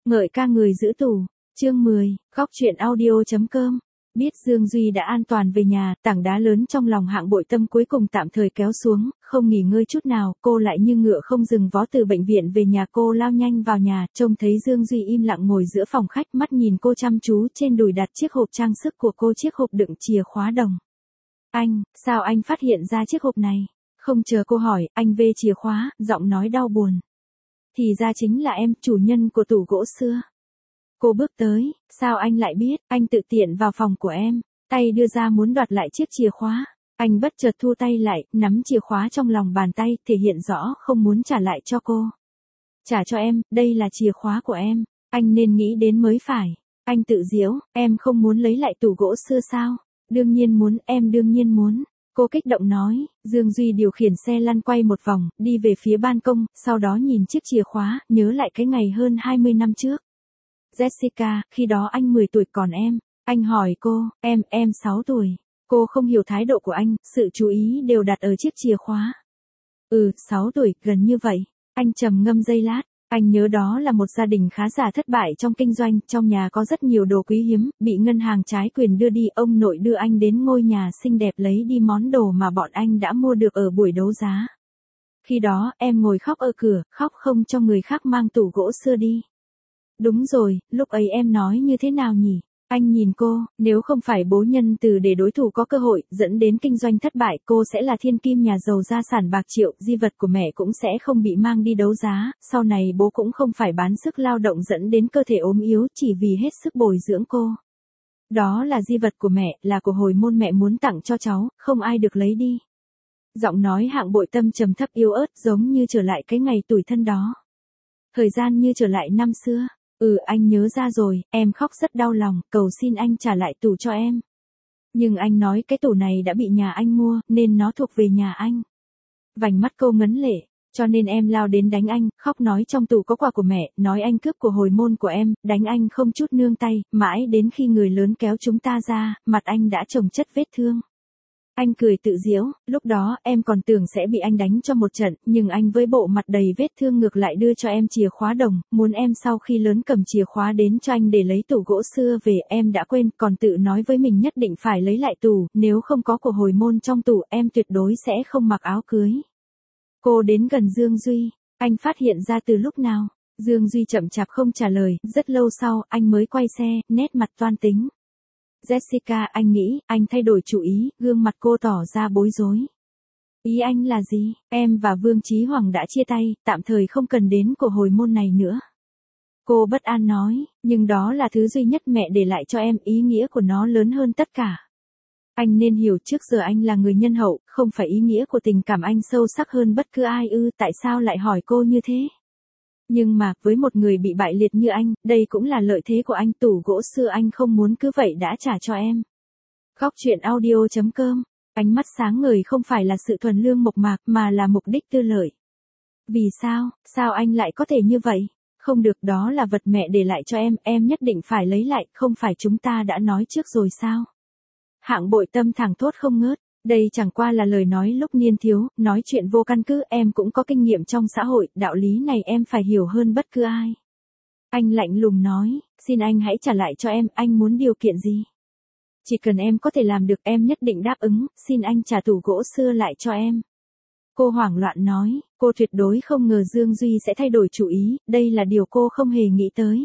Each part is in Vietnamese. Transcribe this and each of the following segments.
Ngợi ca người giữ tù. Chương 10, Góc truyện audio.com. Biết Dương Duy đã an toàn về nhà, tảng đá lớn trong lòng Hạng Bội Tâm cuối cùng tạm thời kéo xuống, không nghỉ ngơi chút nào, cô lại như ngựa không dừng vó từ bệnh viện về nhà. Cô lao nhanh vào nhà, trông thấy Dương Duy im lặng ngồi giữa phòng khách, mắt nhìn cô chăm chú, trên đùi đặt chiếc hộp trang sức của cô, chiếc hộp đựng chìa khóa đồng. Anh, sao anh phát hiện ra chiếc hộp này? Không chờ cô hỏi, anh vê chìa khóa, giọng nói đau buồn. Thì ra chính là em, chủ nhân của tủ gỗ xưa. Cô bước tới, sao anh lại biết? Anh tự tiện vào phòng của em, tay đưa ra muốn đoạt lại chiếc chìa khóa. Anh bất chợt thu tay lại, nắm chìa khóa trong lòng bàn tay, thể hiện rõ không muốn trả lại cho cô. Trả cho em, đây là chìa khóa của em, anh nên nghĩ đến mới phải. Anh tự giễu, em không muốn lấy lại tủ gỗ xưa sao? Đương nhiên muốn, em đương nhiên muốn. Cô kích động nói. Dương Duy điều khiển xe lăn quay một vòng, đi về phía ban công, sau đó nhìn chiếc chìa khóa, nhớ lại cái ngày hơn 20 năm trước. Jessica, khi đó anh 10 tuổi còn em. Anh hỏi cô, em 6 tuổi. Cô không hiểu thái độ của anh, sự chú ý đều đặt ở chiếc chìa khóa. 6 tuổi, gần như vậy. Anh trầm ngâm giây lát. Anh nhớ đó là một gia đình khá giả thất bại trong kinh doanh, trong nhà có rất nhiều đồ quý hiếm, bị ngân hàng trái quyền đưa đi, ông nội đưa anh đến ngôi nhà xinh đẹp lấy đi món đồ mà bọn anh đã mua được ở buổi đấu giá. Khi đó, em ngồi khóc ở cửa, khóc không cho người khác mang tủ gỗ xưa đi. Đúng rồi, lúc ấy em nói như thế nào nhỉ? Anh nhìn cô, nếu không phải bố nhân từ để đối thủ có cơ hội, dẫn đến kinh doanh thất bại, cô sẽ là thiên kim nhà giàu gia sản bạc triệu, di vật của mẹ cũng sẽ không bị mang đi đấu giá, sau này bố cũng không phải bán sức lao động dẫn đến cơ thể ốm yếu chỉ vì hết sức bồi dưỡng cô. Đó là di vật của mẹ, là của hồi môn mẹ muốn tặng cho cháu, không ai được lấy đi. Giọng nói Hạng Bội Tâm trầm thấp yếu ớt giống như trở lại cái ngày tủi thân đó. Thời gian như trở lại năm xưa. Anh nhớ ra rồi, em khóc rất đau lòng, cầu xin anh trả lại tủ cho em. Nhưng anh nói cái tủ này đã bị nhà anh mua, nên nó thuộc về nhà anh. Vành mắt cô ngấn lệ, cho nên em lao đến đánh anh, khóc nói trong tủ có quà của mẹ, nói anh cướp của hồi môn của em, đánh anh không chút nương tay, mãi đến khi người lớn kéo chúng ta ra, mặt anh đã chồng chất vết thương. Anh cười tự giễu, lúc đó em còn tưởng sẽ bị anh đánh cho một trận, nhưng anh với bộ mặt đầy vết thương ngược lại đưa cho em chìa khóa đồng, muốn em sau khi lớn cầm chìa khóa đến cho anh để lấy tủ gỗ xưa về, em đã quên, còn tự nói với mình nhất định phải lấy lại tủ, nếu không có của hồi môn trong tủ em tuyệt đối sẽ không mặc áo cưới. Cô đến gần Dương Duy, anh phát hiện ra từ lúc nào? Dương Duy chậm chạp không trả lời, rất lâu sau anh mới quay xe, nét mặt toan tính. Jessica, anh nghĩ, anh thay đổi chủ ý, gương mặt cô tỏ ra bối rối. Ý anh là gì? Em và Vương Chí Hoàng đã chia tay, tạm thời không cần đến của hồi môn này nữa. Cô bất an nói, nhưng đó là thứ duy nhất mẹ để lại cho em, ý nghĩa của nó lớn hơn tất cả. Anh nên hiểu trước giờ anh là người nhân hậu, không phải ý nghĩa của tình cảm anh sâu sắc hơn bất cứ ai tại sao lại hỏi cô như thế? Nhưng mà, với một người bị bại liệt như anh, đây cũng là lợi thế của anh, tủ gỗ xưa anh không muốn cứ vậy đã trả cho em. Góc truyện audio.com, ánh mắt sáng ngời không phải là sự thuần lương mộc mạc mà là mục đích tư lợi. Vì sao anh lại có thể như vậy? Không được, đó là vật mẹ để lại cho em nhất định phải lấy lại, không phải chúng ta đã nói trước rồi sao? Hạng Bội Tâm thẳng thốt không ngớt. Đây chẳng qua là lời nói lúc niên thiếu, nói chuyện vô căn cứ, em cũng có kinh nghiệm trong xã hội, đạo lý này em phải hiểu hơn bất cứ ai. Anh lạnh lùng nói, xin anh hãy trả lại cho em, anh muốn điều kiện gì? Chỉ cần em có thể làm được em nhất định đáp ứng, xin anh trả tủ gỗ xưa lại cho em. Cô hoảng loạn nói, cô tuyệt đối không ngờ Dương Duy sẽ thay đổi chủ ý, đây là điều cô không hề nghĩ tới.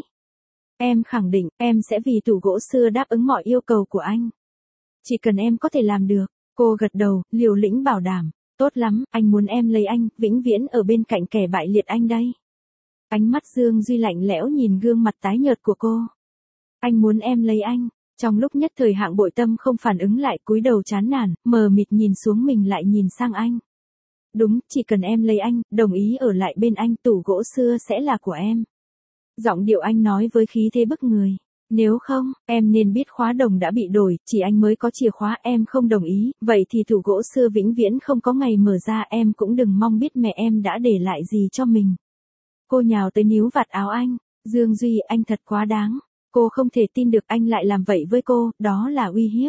Em khẳng định, em sẽ vì tủ gỗ xưa đáp ứng mọi yêu cầu của anh. Chỉ cần em có thể làm được. Cô gật đầu, liều lĩnh bảo đảm, tốt lắm, anh muốn em lấy anh, vĩnh viễn ở bên cạnh kẻ bại liệt anh đây. Ánh mắt Dương Duy lạnh lẽo nhìn gương mặt tái nhợt của cô. Anh muốn em lấy anh, trong lúc nhất thời Hạng Bội Tâm không phản ứng lại, cúi đầu chán nản, mờ mịt nhìn xuống mình lại nhìn sang anh. Đúng, chỉ cần em lấy anh, đồng ý ở lại bên anh, tủ gỗ xưa sẽ là của em. Giọng điệu anh nói với khí thế bức người. Nếu không, em nên biết khóa đồng đã bị đổi, chỉ anh mới có chìa khóa, em không đồng ý, vậy thì tủ gỗ xưa vĩnh viễn không có ngày mở ra, em cũng đừng mong biết mẹ em đã để lại gì cho mình. Cô nhào tới níu vạt áo anh, Dương Duy, anh thật quá đáng. Cô không thể tin được anh lại làm vậy với cô, đó là uy hiếp.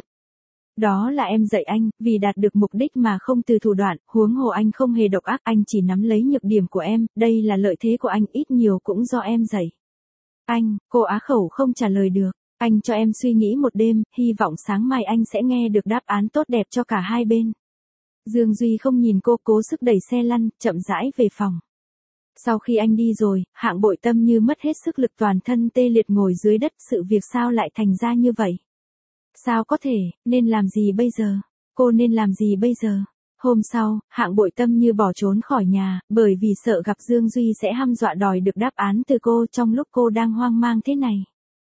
Đó là em dạy anh, vì đạt được mục đích mà không từ thủ đoạn, huống hồ anh không hề độc ác, anh chỉ nắm lấy nhược điểm của em, đây là lợi thế của anh, ít nhiều cũng do em dạy. Cô á khẩu không trả lời được. Anh cho em suy nghĩ một đêm, hy vọng sáng mai anh sẽ nghe được đáp án tốt đẹp cho cả hai bên. Dương Duy không nhìn cô, cố sức đẩy xe lăn, chậm rãi về phòng. Sau khi anh đi rồi, Hạng Bội Tâm như mất hết sức lực, toàn thân tê liệt ngồi dưới đất, sự việc sao lại thành ra như vậy? Sao có thể, nên làm gì bây giờ? Cô nên làm gì bây giờ? Hôm sau, Hạng Bội Tâm như bỏ trốn khỏi nhà, bởi vì sợ gặp Dương Duy sẽ hăm dọa đòi được đáp án từ cô trong lúc cô đang hoang mang thế này.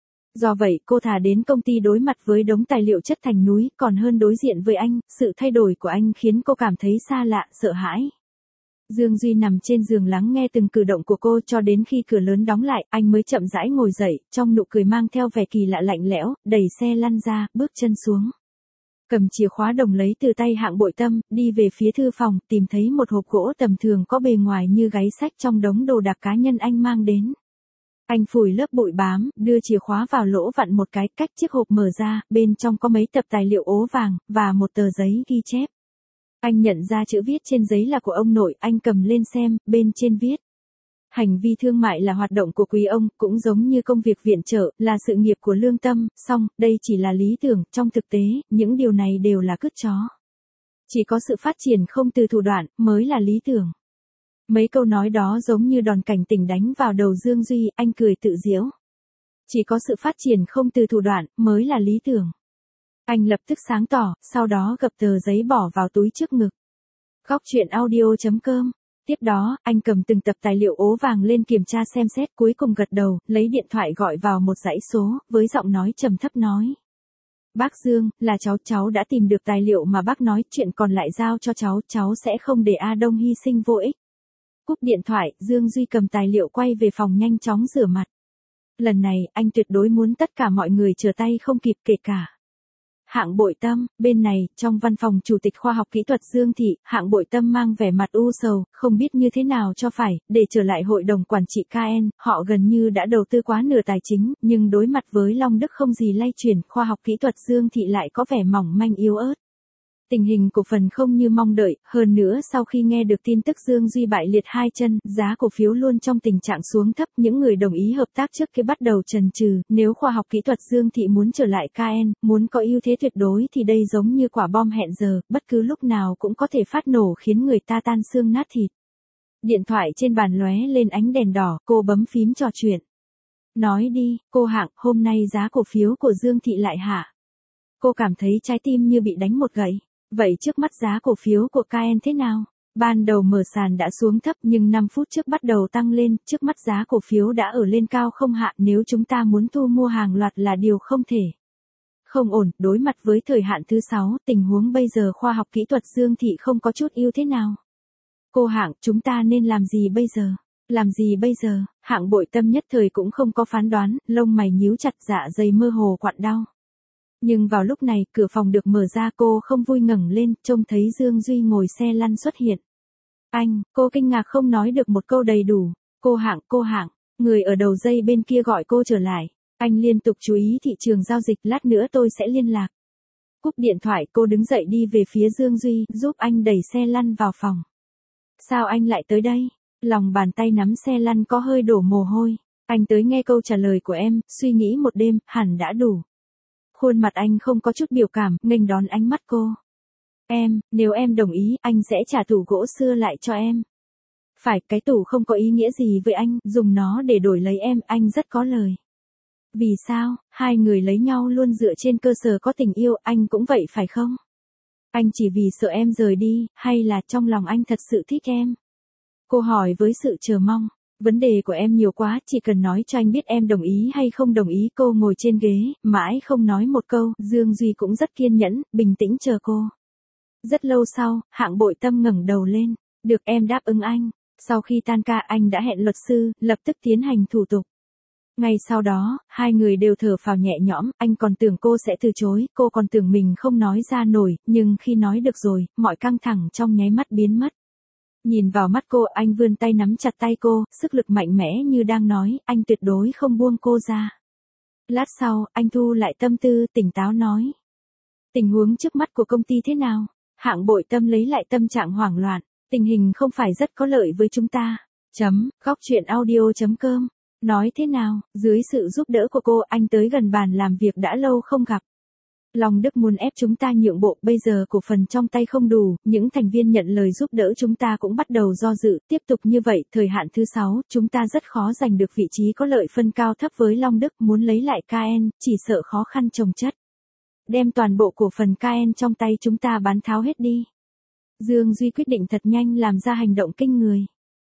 Do vậy cô thà đến công ty đối mặt với đống tài liệu chất thành núi, còn hơn đối diện với anh. Sự thay đổi của anh khiến cô cảm thấy xa lạ, sợ hãi. Dương Duy nằm trên giường lắng nghe từng cử động của cô cho đến khi cửa lớn đóng lại, anh mới chậm rãi ngồi dậy, trong nụ cười mang theo vẻ kỳ lạ lạnh lẽo, đẩy xe lăn ra, bước chân xuống. Cầm chìa khóa đồng lấy từ tay Hạng Bội Tâm, đi về phía thư phòng, tìm thấy một hộp gỗ tầm thường có bề ngoài như gáy sách trong đống đồ đạc cá nhân anh mang đến. Anh phủi lớp bụi bám, đưa chìa khóa vào lỗ vặn một cái, cách chiếc hộp mở ra, bên trong có mấy tập tài liệu ố vàng, và một tờ giấy ghi chép. Anh nhận ra chữ viết trên giấy là của ông nội, anh cầm lên xem, bên trên viết. Hành vi thương mại là hoạt động của quý ông, cũng giống như công việc viện trợ, là sự nghiệp của lương tâm, song, đây chỉ là lý tưởng, trong thực tế, những điều này đều là cứt chó. Chỉ có sự phát triển không từ thủ đoạn, mới là lý tưởng. Mấy câu nói đó giống như đòn cảnh tỉnh đánh vào đầu Dương Duy, anh cười tự giễu. Chỉ có sự phát triển không từ thủ đoạn, mới là lý tưởng. Anh lập tức sáng tỏ, sau đó gập tờ giấy bỏ vào túi trước ngực. Góc truyện audio.com. Tiếp đó, anh cầm từng tập tài liệu ố vàng lên kiểm tra xem xét, cuối cùng gật đầu, lấy điện thoại gọi vào một dãy số, với giọng nói trầm thấp nói. Bác Dương, là cháu đã tìm được tài liệu mà bác nói, chuyện còn lại giao cho cháu sẽ không để A Đông hy sinh vô ích. Cúp điện thoại, Dương Duy cầm tài liệu quay về phòng nhanh chóng rửa mặt. Lần này, anh tuyệt đối muốn tất cả mọi người trở tay không kịp, kể cả Hạng Bội Tâm. Bên này, trong văn phòng Chủ tịch Khoa học Kỹ thuật Dương Thị, Hạng Bội Tâm mang vẻ mặt u sầu, không biết như thế nào cho phải, để trở lại hội đồng quản trị KN, họ gần như đã đầu tư quá nửa tài chính, nhưng đối mặt với Long Đức không gì lay chuyển, Khoa học Kỹ thuật Dương Thị lại có vẻ mỏng manh yếu ớt. Tình hình cổ phần không như mong đợi, hơn nữa sau khi nghe được tin tức Dương Duy bại liệt hai chân, giá cổ phiếu luôn trong tình trạng xuống thấp, những người đồng ý hợp tác trước kia bắt đầu chần chừ, nếu Khoa học Kỹ thuật Dương Thị muốn trở lại KN, muốn có ưu thế tuyệt đối thì đây giống như quả bom hẹn giờ, bất cứ lúc nào cũng có thể phát nổ khiến người ta tan xương nát thịt. Điện thoại trên bàn lóe lên ánh đèn đỏ, cô bấm phím trò chuyện. Nói đi, cô Hạng, hôm nay giá cổ phiếu của Dương Thị lại hạ. Cô cảm thấy trái tim như bị đánh một gậy. Vậy trước mắt giá cổ phiếu của KN thế nào? Ban đầu mở sàn đã xuống thấp nhưng 5 phút trước bắt đầu tăng lên, trước mắt giá cổ phiếu đã ở lên cao không hạ, nếu chúng ta muốn thu mua hàng loạt là điều không thể. Không ổn, đối mặt với thời hạn thứ 6, tình huống bây giờ Khoa học Kỹ thuật Dương Thị không có chút ưu thế nào. Cô Hạng, chúng ta nên làm gì bây giờ? Làm gì bây giờ? Hạng Bội Tâm nhất thời cũng không có phán đoán, lông mày nhíu chặt, dạ dày mơ hồ quặn đau. Nhưng vào lúc này, cửa phòng được mở ra, cô không vui ngẩng lên, trông thấy Dương Duy ngồi xe lăn xuất hiện. Cô kinh ngạc không nói được một câu đầy đủ. Cô Hạng, người ở đầu dây bên kia gọi cô trở lại. Anh liên tục chú ý thị trường giao dịch, lát nữa tôi sẽ liên lạc. Cúp điện thoại, cô đứng dậy đi về phía Dương Duy, giúp anh đẩy xe lăn vào phòng. Sao anh lại tới đây? Lòng bàn tay nắm xe lăn có hơi đổ mồ hôi. Anh tới nghe câu trả lời của em, suy nghĩ một đêm, hẳn đã đủ. Khuôn mặt anh không có chút biểu cảm, nghênh đón ánh mắt cô. Nếu em đồng ý, anh sẽ trả tủ gỗ xưa lại cho em. Phải, cái tủ không có ý nghĩa gì với anh, dùng nó để đổi lấy em, anh rất có lời. Vì sao, hai người lấy nhau luôn dựa trên cơ sở có tình yêu, anh cũng vậy phải không? Anh chỉ vì sợ em rời đi, hay là trong lòng anh thật sự thích em? Cô hỏi với sự chờ mong. Vấn đề của em nhiều quá, chỉ cần nói cho anh biết em đồng ý hay không đồng ý. Cô ngồi trên ghế, mãi không nói một câu, Dương Duy cũng rất kiên nhẫn, bình tĩnh chờ cô. Rất lâu sau, Hạng Bội Tâm ngẩng đầu lên. Được, em đáp ứng anh. Sau khi tan ca anh đã hẹn luật sư, lập tức tiến hành thủ tục. Ngay sau đó, hai người đều thở phào nhẹ nhõm, anh còn tưởng cô sẽ từ chối, cô còn tưởng mình không nói ra nổi, nhưng khi nói được rồi, mọi căng thẳng trong nháy mắt biến mất. Nhìn vào mắt cô, anh vươn tay nắm chặt tay cô, sức lực mạnh mẽ như đang nói, anh tuyệt đối không buông cô ra. Lát sau, anh thu lại tâm tư, tỉnh táo nói. Tình huống trước mắt của công ty thế nào? Hạng Bội Tâm lấy lại tâm trạng hoảng loạn. Tình hình không phải rất có lợi với chúng ta. Góc truyện audio.com Nói thế nào, dưới sự giúp đỡ của cô anh tới gần bàn làm việc đã lâu không gặp. Long Đức muốn ép chúng ta nhượng bộ, bây giờ cổ phần trong tay không đủ, những thành viên nhận lời giúp đỡ chúng ta cũng bắt đầu do dự, tiếp tục như vậy, thời hạn thứ 6, chúng ta rất khó giành được vị trí có lợi phân cao thấp với Long Đức, muốn lấy lại KN, chỉ sợ khó khăn chồng chất. Đem toàn bộ cổ phần KN trong tay chúng ta bán tháo hết đi. Dương Duy quyết định thật nhanh làm ra hành động kinh người.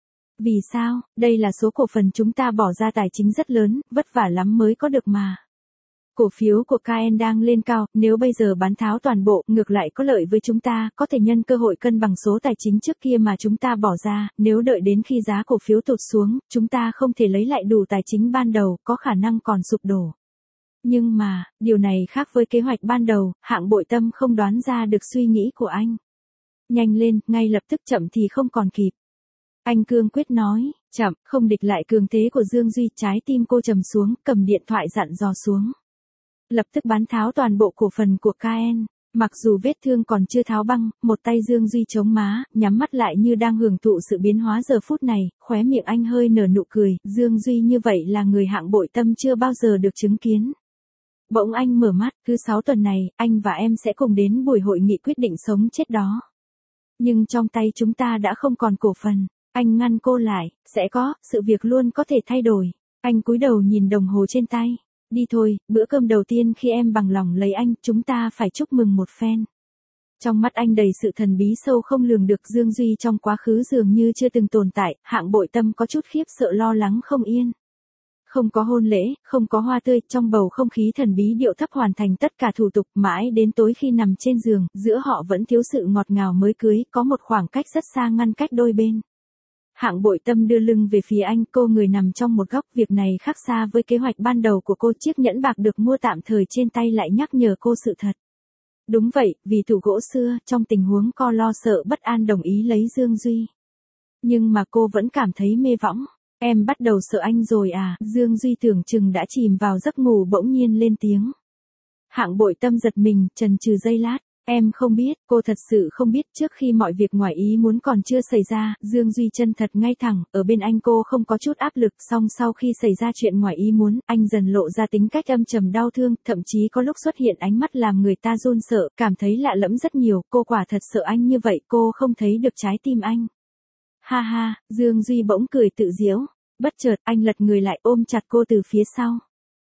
Vì sao, đây là số cổ phần chúng ta bỏ ra tài chính rất lớn, vất vả lắm mới có được mà. Cổ phiếu của KN đang lên cao, nếu bây giờ bán tháo toàn bộ, ngược lại có lợi với chúng ta, có thể nhân cơ hội cân bằng số tài chính trước kia mà chúng ta bỏ ra, nếu đợi đến khi giá cổ phiếu tụt xuống, chúng ta không thể lấy lại đủ tài chính ban đầu, có khả năng còn sụp đổ. Nhưng mà, điều này khác với kế hoạch ban đầu, Hạng Bội Tâm không đoán ra được suy nghĩ của anh. Nhanh lên, ngay lập tức, chậm thì không còn kịp. Anh cương quyết nói, chậm, không địch lại cường thế của Dương Duy, trái tim cô trầm xuống, cầm điện thoại dặn dò xuống. Lập tức bán tháo toàn bộ cổ phần của KN. Mặc dù vết thương còn chưa tháo băng, một tay Dương Duy chống má, nhắm mắt lại như đang hưởng thụ sự biến hóa giờ phút này, khóe miệng anh hơi nở nụ cười, Dương Duy như vậy là người Hạng Bội Tâm chưa bao giờ được chứng kiến. Bỗng anh mở mắt, thứ 6 tuần này, anh và em sẽ cùng đến buổi hội nghị quyết định sống chết đó. Nhưng trong tay chúng ta đã không còn cổ phần. Anh ngăn cô lại, sẽ có, sự việc luôn có thể thay đổi. Anh cúi đầu nhìn đồng hồ trên tay. Đi thôi, bữa cơm đầu tiên khi em bằng lòng lấy anh, chúng ta phải chúc mừng một phen. Trong mắt anh đầy sự thần bí sâu không lường được, Dương Duy trong quá khứ dường như chưa từng tồn tại, Hạng Bội Tâm có chút khiếp sợ lo lắng không yên. Không có hôn lễ, không có hoa tươi, trong bầu không khí thần bí điệu thấp hoàn thành tất cả thủ tục, mãi đến tối khi nằm trên giường, giữa họ vẫn thiếu sự ngọt ngào mới cưới, có một khoảng cách rất xa ngăn cách đôi bên. Hạng Bội Tâm đưa lưng về phía anh, cô người nằm trong một góc, việc này khác xa với kế hoạch ban đầu của cô, chiếc nhẫn bạc được mua tạm thời trên tay lại nhắc nhở cô sự thật. Đúng vậy, vì tủ gỗ xưa, trong tình huống co lo sợ bất an đồng ý lấy Dương Duy. Nhưng mà cô vẫn cảm thấy mê võng. Em bắt đầu sợ anh rồi à, Dương Duy tưởng chừng đã chìm vào giấc ngủ bỗng nhiên lên tiếng. Hạng Bội Tâm giật mình, chần chừ giây lát. Em không biết, cô thật sự không biết, trước khi mọi việc ngoài ý muốn còn chưa xảy ra, Dương Duy chân thật ngay thẳng, ở bên anh cô không có chút áp lực, song sau khi xảy ra chuyện ngoài ý muốn, anh dần lộ ra tính cách âm trầm đau thương, thậm chí có lúc xuất hiện ánh mắt làm người ta run sợ, cảm thấy lạ lẫm rất nhiều, cô quả thật sợ anh như vậy, cô không thấy được trái tim anh. Ha ha, Dương Duy bỗng cười tự giễu, bất chợt anh lật người lại ôm chặt cô từ phía sau.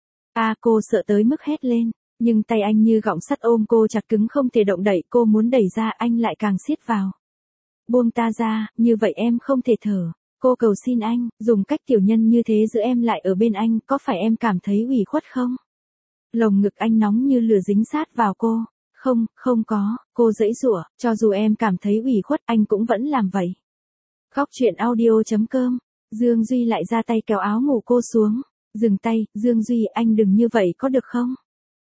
Cô sợ tới mức hét lên. Nhưng tay anh như gọng sắt ôm cô chặt cứng không thể động đậy, cô muốn đẩy ra anh lại càng siết vào. Buông ta ra, như vậy em không thể thở. Cô cầu xin anh, dùng cách tiểu nhân như thế giữ em lại ở bên anh, có phải em cảm thấy ủy khuất không? Lồng ngực anh nóng như lửa dính sát vào cô. Không, không có, cô giãy giụa, cho dù em cảm thấy ủy khuất anh cũng vẫn làm vậy. Góc truyện audio.com, Dương Duy lại ra tay kéo áo ngủ cô xuống. Dừng tay, Dương Duy anh đừng như vậy có được không?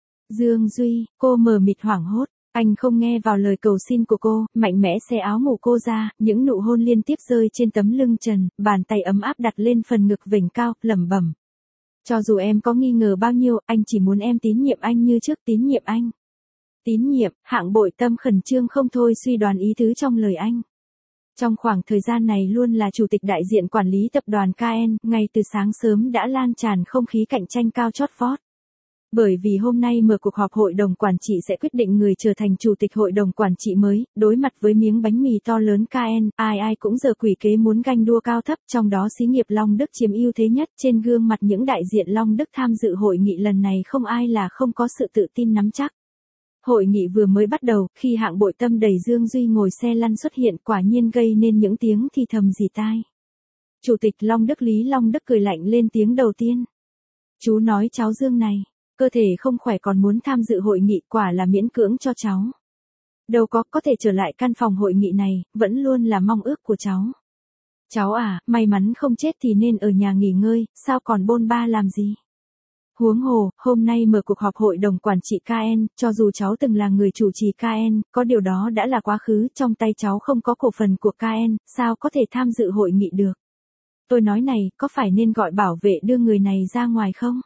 Dương Duy, cô mờ mịt hoảng hốt, anh không nghe vào lời cầu xin của cô, mạnh mẽ xé áo ngủ cô ra, những nụ hôn liên tiếp rơi trên tấm lưng trần, bàn tay ấm áp đặt lên phần ngực vểnh cao, lẩm bẩm. Cho dù em có nghi ngờ bao nhiêu, anh chỉ muốn em tín nhiệm anh như trước, tín nhiệm anh. Tín nhiệm, Hạng Bội Tâm khẩn trương không thôi suy đoán ý tứ trong lời anh. Trong khoảng thời gian này luôn là chủ tịch đại diện quản lý tập đoàn KN, ngay từ sáng sớm đã lan tràn không khí cạnh tranh cao chót vót. Bởi vì hôm nay mở cuộc họp hội đồng quản trị sẽ quyết định người trở thành chủ tịch hội đồng quản trị mới, đối mặt với miếng bánh mì to lớn KN, ai cũng giờ quỷ kế muốn ganh đua cao thấp, trong đó xí nghiệp Long Đức chiếm ưu thế nhất, trên gương mặt những đại diện Long Đức tham dự hội nghị lần này không ai là không có sự tự tin nắm chắc. Hội nghị vừa mới bắt đầu, khi Hạng Bội Tâm đẩy Dương Duy ngồi xe lăn xuất hiện, quả nhiên gây nên những tiếng thì thầm rì tai. Chủ tịch Long Đức Lý Long Đức cười lạnh lên tiếng đầu tiên. Chú nói cháu Dương này, cơ thể không khỏe còn muốn tham dự hội nghị, quả là miễn cưỡng cho cháu. Đâu có thể trở lại căn phòng hội nghị này, vẫn luôn là mong ước của cháu. Cháu à, may mắn không chết thì nên ở nhà nghỉ ngơi, sao còn bôn ba làm gì? Huống hồ, hôm nay mở cuộc họp hội đồng quản trị KN, cho dù cháu từng là người chủ trì KN, có điều đó đã là quá khứ, trong tay cháu không có cổ phần của KN, sao có thể tham dự hội nghị được? Tôi nói này, có phải nên gọi bảo vệ đưa người này ra ngoài không?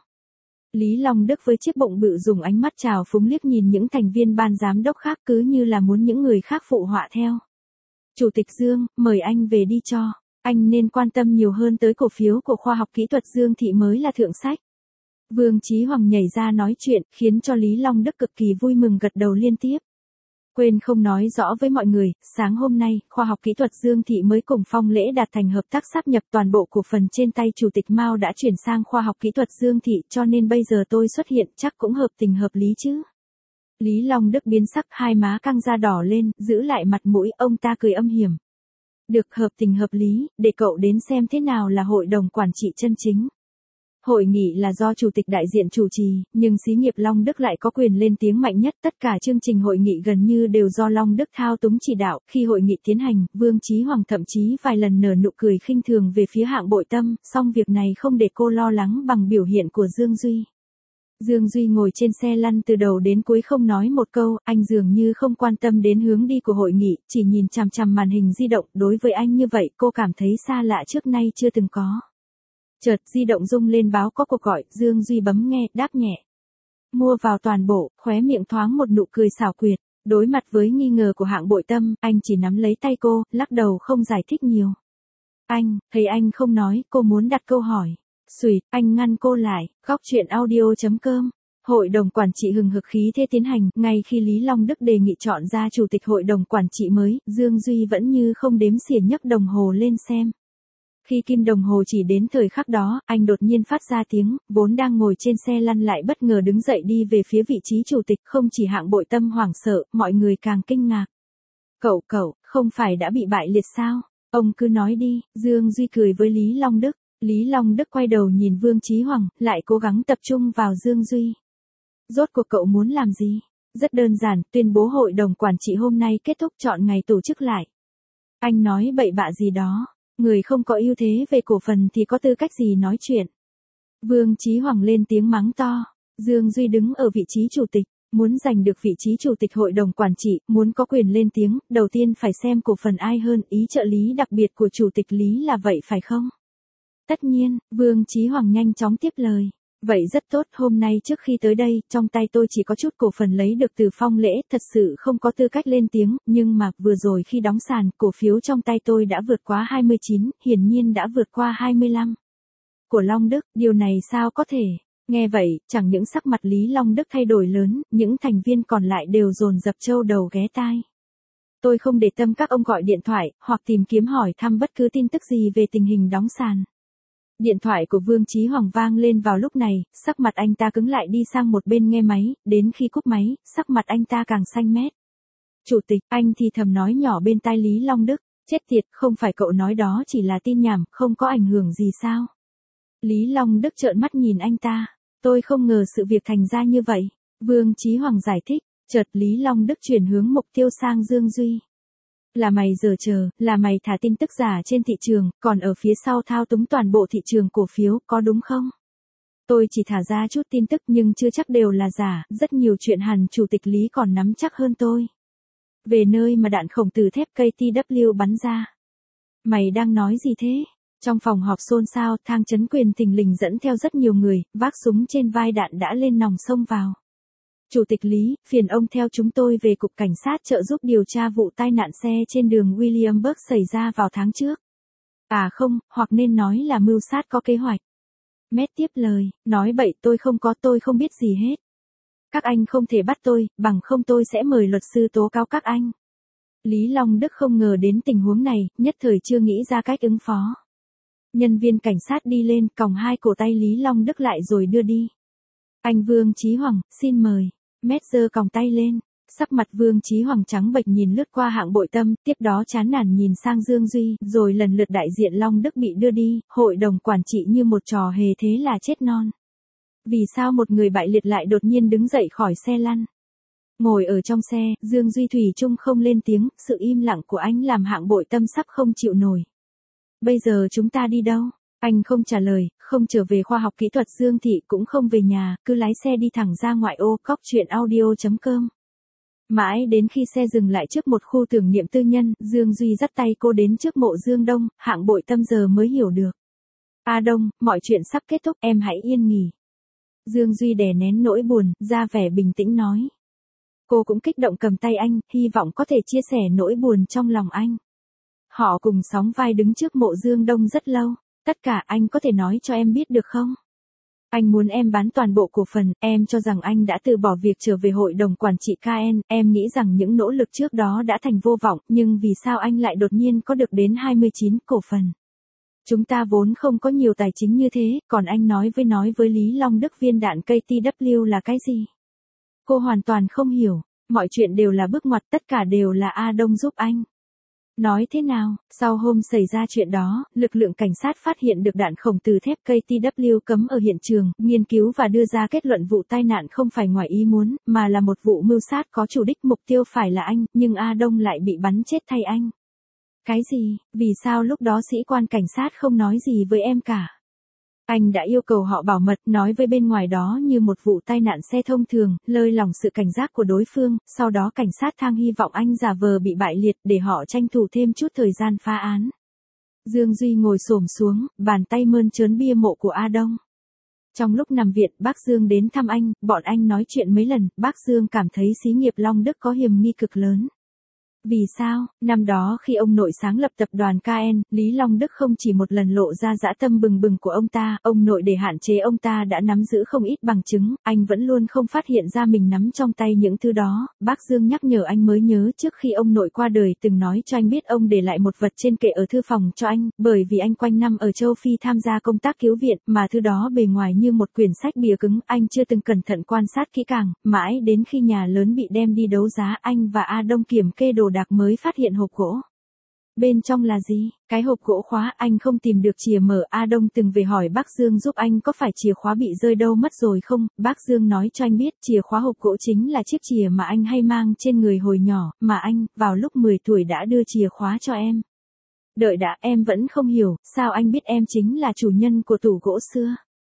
Lý Long Đức với chiếc bụng bự dùng ánh mắt trào phúng liếc nhìn những thành viên ban giám đốc khác cứ như là muốn những người khác phụ họa theo. Chủ tịch Dương, mời anh về đi cho. Anh nên quan tâm nhiều hơn tới cổ phiếu của khoa học kỹ thuật Dương Thị mới là thượng sách. Vương Chí Hoàng nhảy ra nói chuyện, khiến cho Lý Long Đức cực kỳ vui mừng gật đầu liên tiếp. Quên không nói rõ với mọi người, sáng hôm nay, khoa học kỹ thuật Dương Thị mới cùng Phong Lễ đạt thành hợp tác sáp nhập, toàn bộ cổ phần trên tay Chủ tịch Mao đã chuyển sang khoa học kỹ thuật Dương Thị, cho nên bây giờ tôi xuất hiện chắc cũng hợp tình hợp lý chứ. Lý Long Đức biến sắc, hai má căng ra đỏ lên, giữ lại mặt mũi, ông ta cười âm hiểm. Được, hợp tình hợp lý, để cậu đến xem thế nào là hội đồng quản trị chân chính. Hội nghị là do chủ tịch đại diện chủ trì, nhưng xí nghiệp Long Đức lại có quyền lên tiếng mạnh nhất, tất cả chương trình hội nghị gần như đều do Long Đức thao túng chỉ đạo. Khi hội nghị tiến hành, Vương Chí Hoàng thậm chí vài lần nở nụ cười khinh thường về phía Hạng Bội Tâm, song việc này không để cô lo lắng bằng biểu hiện của Dương Duy. Dương Duy ngồi trên xe lăn từ đầu đến cuối không nói một câu, anh dường như không quan tâm đến hướng đi của hội nghị, chỉ nhìn chằm chằm màn hình di động. Đối với anh như vậy, cô cảm thấy xa lạ, trước nay chưa từng có. Chợt di động rung lên báo có cuộc gọi, Dương Duy bấm nghe, đáp nhẹ. Mua vào toàn bộ, khóe miệng thoáng một nụ cười xảo quyệt. Đối mặt với nghi ngờ của Hạng Bội Tâm, anh chỉ nắm lấy tay cô, lắc đầu không giải thích nhiều. Thấy anh không nói, cô muốn đặt câu hỏi. Xuỵt, anh ngăn cô lại. Góc chuyện audio.com. Hội đồng quản trị hừng hực khí thế tiến hành, ngay khi Lý Long Đức đề nghị chọn ra chủ tịch hội đồng quản trị mới, Dương Duy vẫn như không đếm xỉa nhấc đồng hồ lên xem. Khi kim đồng hồ chỉ đến thời khắc đó, anh đột nhiên phát ra tiếng, vốn đang ngồi trên xe lăn lại bất ngờ đứng dậy đi về phía vị trí chủ tịch, không chỉ Hạng Bội Tâm hoảng sợ, mọi người càng kinh ngạc. Cậu, không phải đã bị bại liệt sao? Ông cứ nói đi, Dương Duy cười với Lý Long Đức. Lý Long Đức quay đầu nhìn Vương Chí Hoàng, lại cố gắng tập trung vào Dương Duy. Rốt cuộc cậu muốn làm gì? Rất đơn giản, tuyên bố hội đồng quản trị hôm nay kết thúc, chọn ngày tổ chức lại. Anh nói bậy bạ gì đó, người không có ưu thế về cổ phần thì có tư cách gì nói chuyện. Vương Chí Hoàng lên tiếng mắng to. Dương Duy đứng ở vị trí chủ tịch, muốn giành được vị trí chủ tịch hội đồng quản trị, muốn có quyền lên tiếng, đầu tiên phải xem cổ phần ai hơn, ý trợ lý đặc biệt của chủ tịch Lý là vậy phải không? Tất nhiên, Vương Chí Hoàng nhanh chóng tiếp lời. Vậy rất tốt, hôm nay trước khi tới đây, trong tay tôi chỉ có chút cổ phần lấy được từ Phong Lễ, thật sự không có tư cách lên tiếng, nhưng mà vừa rồi khi đóng sàn, cổ phiếu trong tay tôi đã vượt quá 29, hiển nhiên đã vượt qua 25. Của Long Đức, điều này sao có thể? Nghe vậy, chẳng những sắc mặt Lý Long Đức thay đổi lớn, những thành viên còn lại đều dồn dập trâu đầu ghé tai. Tôi không để tâm các ông gọi điện thoại, hoặc tìm kiếm hỏi thăm bất cứ tin tức gì về tình hình đóng sàn. Điện thoại của Vương Chí Hoàng vang lên vào lúc này, sắc mặt anh ta cứng lại đi sang một bên nghe máy, đến khi cúp máy, sắc mặt anh ta càng xanh mét. Chủ tịch, anh thì thầm nói nhỏ bên tai Lý Long Đức, chết tiệt, không phải cậu nói đó chỉ là tin nhảm, không có ảnh hưởng gì sao? Lý Long Đức trợn mắt nhìn anh ta, tôi không ngờ sự việc thành ra như vậy. Vương Chí Hoàng giải thích, chợt Lý Long Đức chuyển hướng mục tiêu sang Dương Duy. Là mày giở trò, là mày thả tin tức giả trên thị trường, còn ở phía sau thao túng toàn bộ thị trường cổ phiếu, có đúng không? Tôi chỉ thả ra chút tin tức nhưng chưa chắc đều là giả, rất nhiều chuyện hẳn chủ tịch Lý còn nắm chắc hơn tôi. Về nơi mà đạn khổng tử thép KTW bắn ra. Mày đang nói gì thế? Trong phòng họp xôn xao, Thang Chấn Quyền thình lình dẫn theo rất nhiều người, vác súng trên vai, đạn đã lên nòng xông vào. Chủ tịch Lý, phiền ông theo chúng tôi về cục cảnh sát trợ giúp điều tra vụ tai nạn xe trên đường Williamsburg xảy ra vào tháng trước. À không, hoặc nên nói là mưu sát có kế hoạch. Matt tiếp lời, nói bậy, tôi không biết gì hết. Các anh không thể bắt tôi, bằng không tôi sẽ mời luật sư tố cáo các anh. Lý Long Đức không ngờ đến tình huống này, nhất thời chưa nghĩ ra cách ứng phó. Nhân viên cảnh sát đi lên, còng hai cổ tay Lý Long Đức lại rồi đưa đi. Anh Vương Chí Hoàng, xin mời. Matt giơ còng tay lên, sắc mặt Vương Chí Hoàng trắng bệch nhìn lướt qua Hạng Bội Tâm, tiếp đó chán nản nhìn sang Dương Duy, rồi lần lượt đại diện Long Đức bị đưa đi, hội đồng quản trị như một trò hề thế là chết non. Vì sao một người bại liệt lại đột nhiên đứng dậy khỏi xe lăn? Ngồi ở trong xe, Dương Duy thủy chung không lên tiếng, sự im lặng của anh làm Hạng Bội Tâm sắp không chịu nổi. Bây giờ chúng ta đi đâu? Anh không trả lời, không trở về khoa học kỹ thuật Dương Thị, cũng không về nhà, cứ lái xe đi thẳng ra ngoại ô. Góc chuyện audio.com. Mãi đến khi xe dừng lại trước một khu tưởng niệm tư nhân, Dương Duy dắt tay cô đến trước mộ Dương Đông, Hạng Bội Tâm giờ mới hiểu được. A Đông, mọi chuyện sắp kết thúc, em hãy yên nghỉ. Dương Duy đè nén nỗi buồn, ra vẻ bình tĩnh nói. Cô cũng kích động cầm tay anh, hy vọng có thể chia sẻ nỗi buồn trong lòng anh. Họ cùng sóng vai đứng trước mộ Dương Đông rất lâu. Tất cả anh có thể nói cho em biết được không? Anh muốn em bán toàn bộ cổ phần, em cho rằng anh đã từ bỏ việc trở về hội đồng quản trị KN, em nghĩ rằng những nỗ lực trước đó đã thành vô vọng, nhưng vì sao anh lại đột nhiên có được đến 29 cổ phần? Chúng ta vốn không có nhiều tài chính như thế, còn anh nói với Lý Long Đức viên đạn KTW là cái gì? Cô hoàn toàn không hiểu, mọi chuyện đều là bước ngoặt, tất cả đều là A Đông giúp anh. Nói thế nào, sau hôm xảy ra chuyện đó, lực lượng cảnh sát phát hiện được đạn khổng từ thép KTW cấm ở hiện trường, nghiên cứu và đưa ra kết luận vụ tai nạn không phải ngoài ý muốn, mà là một vụ mưu sát có chủ đích, mục tiêu phải là anh, nhưng A Đông lại bị bắn chết thay anh. Cái gì, vì sao lúc đó sĩ quan cảnh sát không nói gì với em cả? Anh đã yêu cầu họ bảo mật, nói với bên ngoài đó như một vụ tai nạn xe thông thường, lơi lỏng sự cảnh giác của đối phương, sau đó cảnh sát Thang hy vọng anh giả vờ bị bại liệt để họ tranh thủ thêm chút thời gian phá án. Dương Duy ngồi xổm xuống, bàn tay mơn trớn bia mộ của A Đông. Trong lúc nằm viện, bác Dương đến thăm anh, bọn anh nói chuyện mấy lần, bác Dương cảm thấy xí nghiệp Long Đức có hiểm nghi cực lớn. Vì sao, năm đó khi ông nội sáng lập tập đoàn KN, Lý Long Đức không chỉ một lần lộ ra dã tâm bừng bừng của ông nội để hạn chế ông ta đã nắm giữ không ít bằng chứng, anh vẫn luôn không phát hiện ra mình nắm trong tay những thứ đó, bác Dương nhắc nhở anh mới nhớ trước khi ông nội qua đời từng nói cho anh biết ông để lại một vật trên kệ ở thư phòng cho anh, bởi vì anh quanh năm ở châu Phi tham gia công tác cứu viện, mà thứ đó bề ngoài như một quyển sách bìa cứng, anh chưa từng cẩn thận quan sát kỹ càng, mãi đến khi nhà lớn bị đem đi đấu giá anh và A Đông kiểm kê đồ đạc mới phát hiện hộp gỗ. Bên trong là gì? Cái hộp gỗ khóa, anh không tìm được chìa mở. A Đông từng về hỏi bác Dương giúp anh có phải chìa khóa bị rơi đâu mất rồi không, bác Dương nói cho anh biết chìa khóa hộp gỗ chính là chiếc chìa mà anh hay mang trên người hồi nhỏ, mà anh, vào lúc 10 tuổi đã đưa chìa khóa cho em. Đợi đã, em vẫn không hiểu, sao anh biết em chính là chủ nhân của tủ gỗ xưa?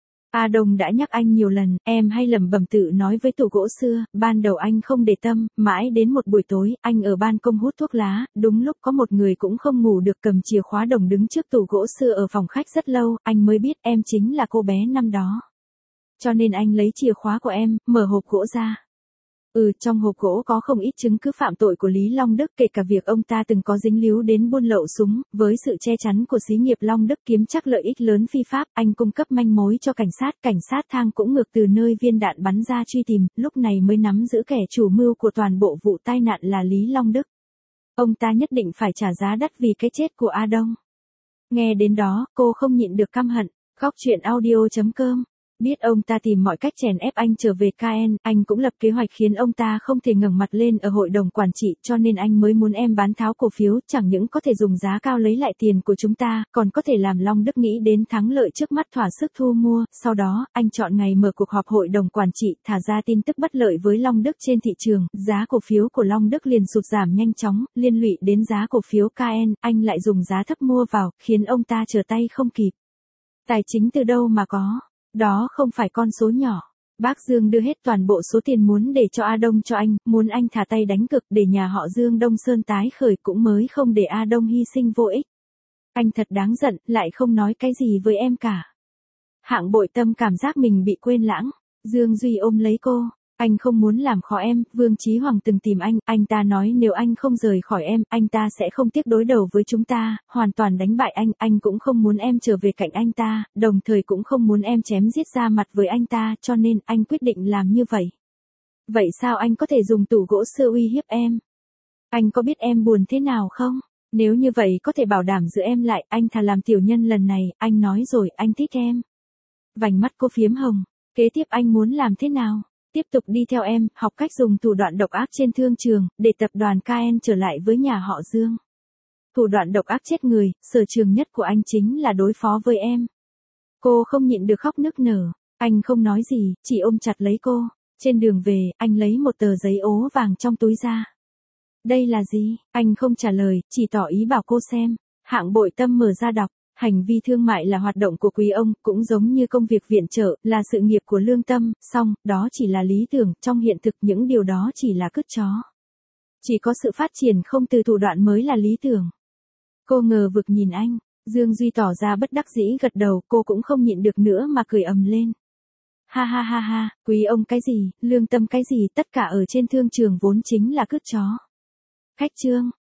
A Đông đã nhắc anh nhiều lần, em hay lẩm bẩm tự nói với tủ gỗ xưa, ban đầu anh không để tâm, mãi đến một buổi tối, anh ở ban công hút thuốc lá, đúng lúc có một người cũng không ngủ được cầm chìa khóa đồng đứng trước tủ gỗ xưa ở phòng khách rất lâu, anh mới biết em chính là cô bé năm đó. Cho nên anh lấy chìa khóa của em, mở hộp gỗ ra. Trong hộp gỗ có không ít chứng cứ phạm tội của Lý Long Đức, kể cả việc ông ta từng có dính líu đến buôn lậu súng, với sự che chắn của xí nghiệp Long Đức kiếm chắc lợi ích lớn phi pháp, anh cung cấp manh mối cho cảnh sát Thang cũng ngược từ nơi viên đạn bắn ra truy tìm, lúc này mới nắm giữ kẻ chủ mưu của toàn bộ vụ tai nạn là Lý Long Đức. Ông ta nhất định phải trả giá đắt vì cái chết của A Đông. Nghe đến đó, cô không nhịn được căm hận. Góc truyện audio.com Biết ông ta tìm mọi cách chèn ép anh trở về KN, anh cũng lập kế hoạch khiến ông ta không thể ngẩng mặt lên ở hội đồng quản trị, cho nên anh mới muốn em bán tháo cổ phiếu, chẳng những có thể dùng giá cao lấy lại tiền của chúng ta, còn có thể làm Long Đức nghĩ đến thắng lợi trước mắt thỏa sức thu mua. Sau đó, anh chọn ngày mở cuộc họp hội đồng quản trị, thả ra tin tức bất lợi với Long Đức trên thị trường, giá cổ phiếu của Long Đức liền sụt giảm nhanh chóng, liên lụy đến giá cổ phiếu KN, anh lại dùng giá thấp mua vào, khiến ông ta trở tay không kịp. Tài chính từ đâu mà có? Đó không phải con số nhỏ. Bác Dương đưa hết toàn bộ số tiền muốn để cho A Đông cho anh, muốn anh thả tay đánh cược để nhà họ Dương Đông Sơn tái khởi cũng mới không để A Đông hy sinh vô ích. Anh thật đáng giận, lại không nói cái gì với em cả. Hạng Bội Tâm cảm giác mình bị quên lãng. Dương Duy ôm lấy cô. Anh không muốn làm khó em, Vương Chí Hoàng từng tìm anh ta nói nếu anh không rời khỏi em, anh ta sẽ không tiếc đối đầu với chúng ta, hoàn toàn đánh bại anh cũng không muốn em trở về cạnh anh ta, đồng thời cũng không muốn em chém giết ra mặt với anh ta, cho nên anh quyết định làm như vậy. Vậy sao anh có thể dùng tủ gỗ xưa uy hiếp em? Anh có biết em buồn thế nào không? Nếu như vậy có thể bảo đảm giữ em lại, anh thà làm tiểu nhân lần này, anh nói rồi, anh thích em. Vành mắt cô phiếm hồng, kế tiếp anh muốn làm thế nào? Tiếp tục đi theo em, học cách dùng thủ đoạn độc ác trên thương trường, để tập đoàn KN trở lại với nhà họ Dương. Thủ đoạn độc ác chết người, sở trường nhất của anh chính là đối phó với em. Cô không nhịn được khóc nức nở, anh không nói gì, chỉ ôm chặt lấy cô. Trên đường về, anh lấy một tờ giấy ố vàng trong túi ra. Đây là gì? Anh không trả lời, chỉ tỏ ý bảo cô xem. Hạng Bội Tâm mở ra đọc. Hành vi thương mại là hoạt động của quý ông, cũng giống như công việc viện trợ, là sự nghiệp của lương tâm, song, đó chỉ là lý tưởng, trong hiện thực những điều đó chỉ là cứt chó. Chỉ có sự phát triển không từ thủ đoạn mới là lý tưởng. Cô ngờ vực nhìn anh, Dương Duy tỏ ra bất đắc dĩ gật đầu, cô cũng không nhịn được nữa mà cười ầm lên. Ha ha ha ha, quý ông cái gì, lương tâm cái gì, tất cả ở trên thương trường vốn chính là cứt chó. Khách trương.